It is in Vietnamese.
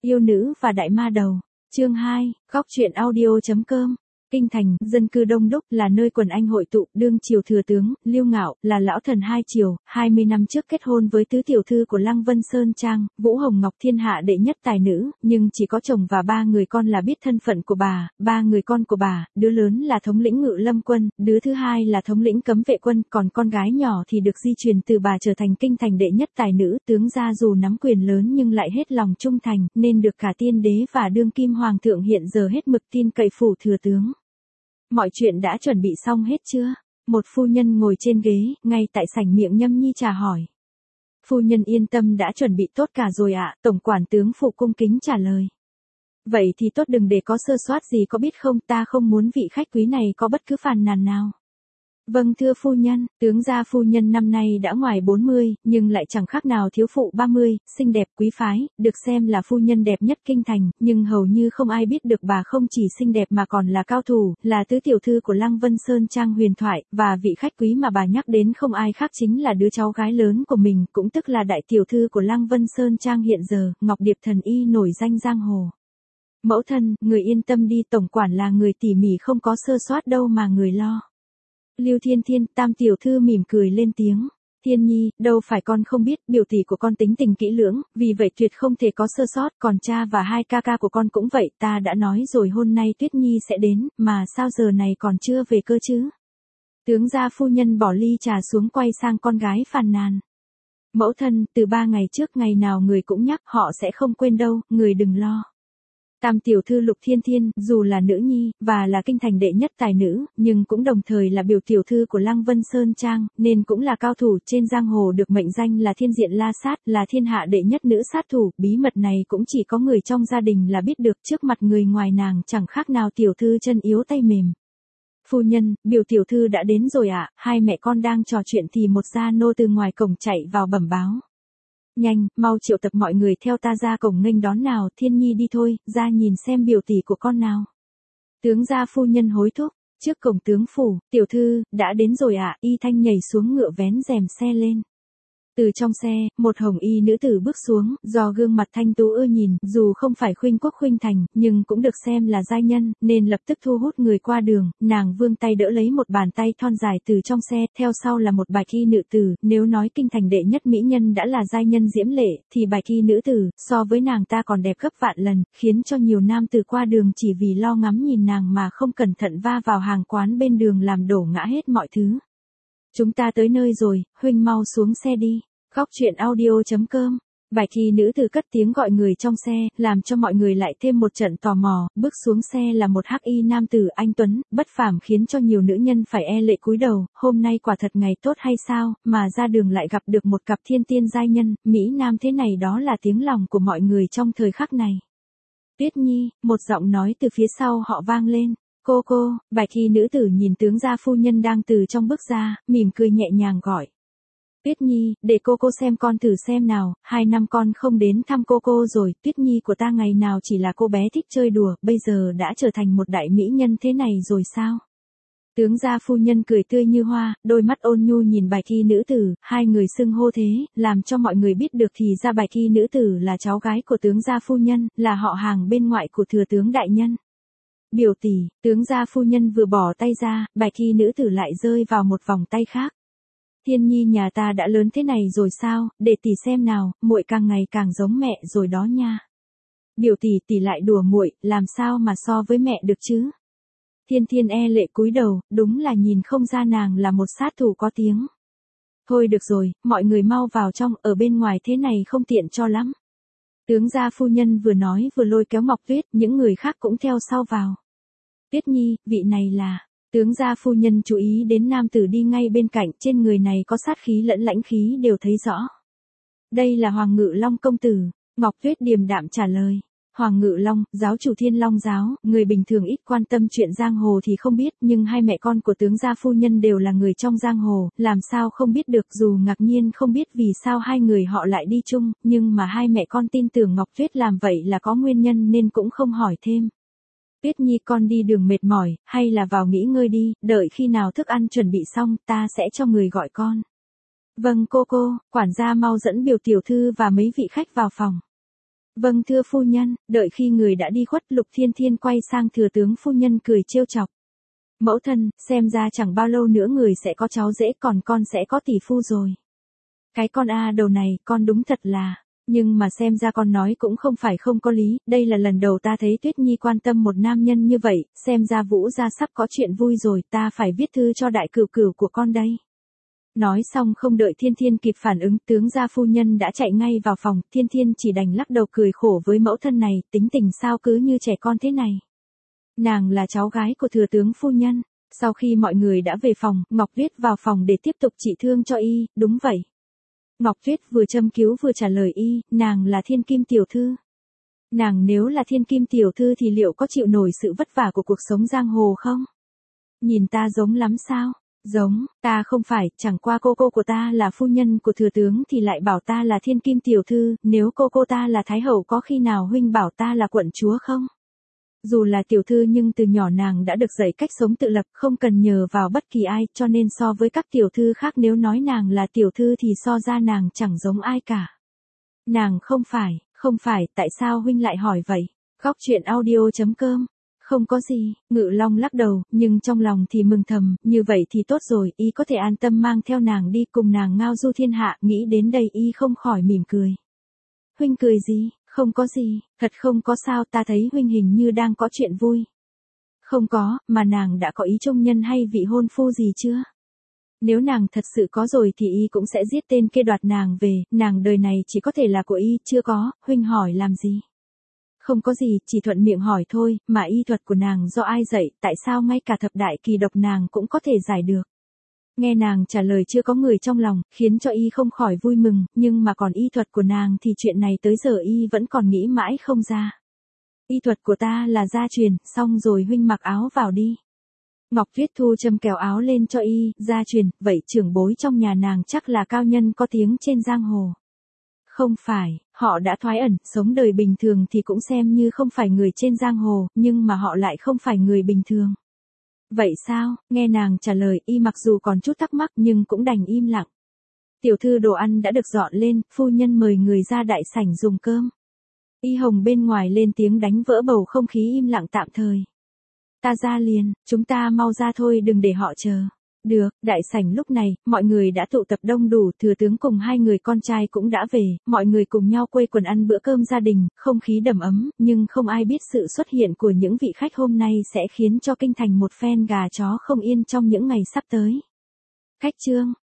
Yêu nữ và đại ma đầu. Chương 2, góc truyện audio.com. Kinh thành, dân cư đông đúc, là nơi quần anh hội tụ. Đương triều thừa tướng Liêu Ngạo là lão thần hai triều, 20 năm trước kết hôn với tứ tiểu thư của Lăng Vân Sơn Trang, Vũ Hồng Ngọc, thiên hạ đệ nhất tài nữ, nhưng chỉ có chồng và 3 người con là biết thân phận của bà. 3 người con của bà, đứa lớn là thống lĩnh Ngự Lâm quân, đứa thứ hai là thống lĩnh Cấm vệ quân, còn con gái nhỏ thì được di truyền từ bà trở thành kinh thành đệ nhất tài nữ. Tướng gia dù nắm quyền lớn nhưng lại hết lòng trung thành, nên được cả tiên đế và đương kim hoàng thượng hiện giờ hết mực tin cậy phủ thừa tướng. Mọi chuyện đã chuẩn bị xong hết chưa? Một phu nhân ngồi trên ghế, ngay tại sảnh miệng Nhâm Nhi trà hỏi. Phu nhân yên tâm, đã chuẩn bị tốt cả rồi ạ, tổng quản tướng phụ cung kính trả lời. Vậy thì tốt, đừng để có sơ suất gì, có biết không, ta không muốn vị khách quý này có bất cứ phàn nàn nào. Vâng thưa phu nhân. Tướng gia phu nhân năm nay đã ngoài 40, nhưng lại chẳng khác nào thiếu phụ 30, xinh đẹp quý phái, được xem là phu nhân đẹp nhất kinh thành, nhưng hầu như không ai biết được bà không chỉ xinh đẹp mà còn là cao thủ, là tứ tiểu thư của Lăng Vân Sơn Trang huyền thoại, và vị khách quý mà bà nhắc đến không ai khác chính là đứa cháu gái lớn của mình, cũng tức là đại tiểu thư của Lăng Vân Sơn Trang hiện giờ, Ngọc Điệp thần y nổi danh giang hồ. Mẫu thân, người yên tâm đi, tổng quản là người tỉ mỉ, không có sơ suất đâu mà người lo. Lưu Thiên Thiên, tam tiểu thư mỉm cười lên tiếng. Thiên Nhi, đâu phải con không biết, biểu tỷ của con tính tình kỹ lưỡng, vì vậy tuyệt không thể có sơ sót, còn cha và 2 ca ca của con cũng vậy, ta đã nói rồi hôm nay Tuyết Nhi sẽ đến, mà sao giờ này còn chưa về cơ chứ? Tướng gia phu nhân bỏ ly trà xuống, quay sang con gái phàn nàn. Mẫu thân, từ 3 ngày trước, ngày nào người cũng nhắc, họ sẽ không quên đâu, người đừng lo. Tam tiểu thư Lục Thiên Thiên, dù là nữ nhi, và là kinh thành đệ nhất tài nữ, nhưng cũng đồng thời là biểu tiểu thư của Lăng Vân Sơn Trang, nên cũng là cao thủ trên giang hồ, được mệnh danh là thiên diện la sát, là thiên hạ đệ nhất nữ sát thủ. Bí mật này cũng chỉ có người trong gia đình là biết được, trước mặt người ngoài nàng chẳng khác nào tiểu thư chân yếu tay mềm. Phu nhân, biểu tiểu thư đã đến rồi ạ. 2 mẹ con đang trò chuyện thì một gia nô từ ngoài cổng chạy vào bẩm báo. Nhanh, mau triệu tập mọi người theo ta ra cổng nghênh đón nào. Thiên Nhi đi thôi, ra nhìn xem biểu tỷ của con nào. Tướng gia phu nhân hối thúc. Trước cổng tướng phủ, tiểu thư, đã đến rồi ạ. Y Thanh nhảy xuống ngựa, vén rèm xe lên. Từ trong xe, một hồng y nữ tử bước xuống, do gương mặt thanh tú ưa nhìn, dù không phải khuynh quốc khuynh thành, nhưng cũng được xem là giai nhân, nên lập tức thu hút người qua đường. Nàng vươn tay đỡ lấy một bàn tay thon dài từ trong xe, theo sau là một bạch y nữ tử. Nếu nói kinh thành đệ nhất mỹ nhân đã là giai nhân diễm lệ, thì bạch y nữ tử, so với nàng ta còn đẹp gấp vạn lần, khiến cho nhiều nam tử qua đường chỉ vì lo ngắm nhìn nàng mà không cẩn thận va vào hàng quán bên đường, làm đổ ngã hết mọi thứ. Chúng ta tới nơi rồi, huynh mau xuống xe đi. Góc truyện audio.com. Bạch y nữ tử cất tiếng gọi người trong xe, làm cho mọi người lại thêm một trận tò mò. Bước xuống xe là một hắc y nam tử anh tuấn, bất phàm, khiến cho nhiều nữ nhân phải e lệ cúi đầu. Hôm nay quả thật ngày tốt hay sao, mà ra đường lại gặp được một cặp thiên tiên giai nhân, mỹ nam thế này, đó là tiếng lòng của mọi người trong thời khắc này. Tuyết Nhi, một giọng nói từ phía sau họ vang lên. Cô, bạch y nữ tử nhìn tướng gia phu nhân đang từ trong bước ra, mỉm cười nhẹ nhàng gọi. Tuyết Nhi, để cô xem con thử xem nào, 2 năm con không đến thăm cô rồi. Tuyết Nhi của ta ngày nào chỉ là cô bé thích chơi đùa, bây giờ đã trở thành một đại mỹ nhân thế này rồi sao? Tướng gia phu nhân cười tươi như hoa, đôi mắt ôn nhu nhìn bạch y nữ tử, 2 người xưng hô thế, làm cho mọi người biết được thì ra bạch y nữ tử là cháu gái của tướng gia phu nhân, là họ hàng bên ngoại của thừa tướng đại nhân. Biểu tỷ, tướng gia phu nhân vừa bỏ tay ra, bạch y nữ tử lại rơi vào một vòng tay khác. Thiên Nhi nhà ta đã lớn thế này rồi sao, để tỷ xem nào, muội càng ngày càng giống mẹ rồi đó nha. Biểu tỷ lại đùa muội, làm sao mà so với mẹ được chứ? Thiên Thiên e lệ cúi đầu, đúng là nhìn không ra nàng là một sát thủ có tiếng. Thôi được rồi, mọi người mau vào trong, ở bên ngoài thế này không tiện cho lắm. Tướng gia phu nhân vừa nói vừa lôi kéo Ngọc Tuyết, những người khác cũng theo sau vào. Tuyết Nhi, vị này là... Tướng gia phu nhân chú ý đến nam tử đi ngay bên cạnh, trên người này có sát khí lẫn lãnh khí đều thấy rõ. Đây là Hoàng Ngự Long công tử. Ngọc Tuyết điềm đạm trả lời. Hoàng Ngự Long, giáo chủ Thiên Long giáo, người bình thường ít quan tâm chuyện giang hồ thì không biết, nhưng 2 mẹ con của tướng gia phu nhân đều là người trong giang hồ, làm sao không biết được. Dù ngạc nhiên không biết vì sao 2 người họ lại đi chung, nhưng mà 2 mẹ con tin tưởng Ngọc Tuyết làm vậy là có nguyên nhân nên cũng không hỏi thêm. Tuyết Nhi, con đi đường mệt mỏi, hay là vào nghỉ ngơi đi, đợi khi nào thức ăn chuẩn bị xong, ta sẽ cho người gọi con. Vâng cô, quản gia mau dẫn biểu tiểu thư và mấy vị khách vào phòng. Vâng thưa phu nhân, đợi khi người đã đi khuất Lục Thiên Thiên quay sang thừa tướng phu nhân cười trêu chọc. Mẫu thân, xem ra chẳng bao lâu nữa người sẽ có cháu rể còn con sẽ có tỷ phu rồi. Cái con A đầu này, con đúng thật là, nhưng mà xem ra con nói cũng không phải không có lý, đây là lần đầu ta thấy Tuyết Nhi quan tâm một nam nhân như vậy, xem ra Vũ gia sắp có chuyện vui rồi, ta phải viết thư cho đại cửu cửu của con đây. Nói xong không đợi Thiên Thiên kịp phản ứng, tướng gia phu nhân đã chạy ngay vào phòng, Thiên Thiên chỉ đành lắc đầu cười khổ với mẫu thân này, tính tình sao cứ như trẻ con thế này. Nàng là cháu gái của thừa tướng phu nhân. Sau khi mọi người đã về phòng, Ngọc Tuyết vào phòng để tiếp tục trị thương cho y, đúng vậy. Ngọc Tuyết vừa châm cứu vừa trả lời y, nàng là Thiên Kim tiểu thư. Nàng nếu là Thiên Kim tiểu thư thì liệu có chịu nổi sự vất vả của cuộc sống giang hồ không? Nhìn ta giống lắm sao? Giống, ta không phải, chẳng qua cô của ta là phu nhân của thừa tướng thì lại bảo ta là Thiên Kim tiểu thư, nếu cô ta là thái hậu có khi nào huynh bảo ta là quận chúa không? Dù là tiểu thư nhưng từ nhỏ nàng đã được dạy cách sống tự lập, không cần nhờ vào bất kỳ ai, cho nên so với các tiểu thư khác nếu nói nàng là tiểu thư thì so ra nàng chẳng giống ai cả. Nàng không phải, tại sao huynh lại hỏi vậy? Góc truyện audio.com. Không có gì, Ngự Long lắc đầu, nhưng trong lòng thì mừng thầm, như vậy thì tốt rồi, y có thể an tâm mang theo nàng đi cùng nàng ngao du thiên hạ, nghĩ đến đây y không khỏi mỉm cười. Huynh cười gì? Không có gì, thật không có sao, ta thấy huynh hình như đang có chuyện vui. Không có, mà nàng đã có ý trung nhân hay vị hôn phu gì chưa? Nếu nàng thật sự có rồi thì y cũng sẽ giết tên kia đoạt nàng về, nàng đời này chỉ có thể là của y, chưa có, huynh hỏi làm gì? Không có gì, chỉ thuận miệng hỏi thôi, mà y thuật của nàng do ai dạy, tại sao ngay cả thập đại kỳ độc nàng cũng có thể giải được? Nghe nàng trả lời chưa có người trong lòng, khiến cho y không khỏi vui mừng, nhưng mà còn y thuật của nàng thì chuyện này tới giờ y vẫn còn nghĩ mãi không ra. Y thuật của ta là gia truyền, xong rồi huynh mặc áo vào đi. Ngọc Tuyết thu châm kéo áo lên cho y, gia truyền, vậy trưởng bối trong nhà nàng chắc là cao nhân có tiếng trên giang hồ. Không phải, họ đã thoái ẩn, sống đời bình thường thì cũng xem như không phải người trên giang hồ, nhưng mà họ lại không phải người bình thường. Vậy sao, nghe nàng trả lời y mặc dù còn chút thắc mắc nhưng cũng đành im lặng. Tiểu thư đồ ăn đã được dọn lên, phu nhân mời người ra đại sảnh dùng cơm. Y Hồng bên ngoài lên tiếng đánh vỡ bầu không khí im lặng tạm thời. Ta ra liền, chúng ta mau ra thôi đừng để họ chờ. Được, đại sảnh lúc này, mọi người đã tụ tập đông đủ, thừa tướng cùng hai người con trai cũng đã về, mọi người cùng nhau quây quần ăn bữa cơm gia đình, không khí đầm ấm, nhưng không ai biết sự xuất hiện của những vị khách hôm nay sẽ khiến cho kinh thành một phen gà chó không yên trong những ngày sắp tới. Khách trương,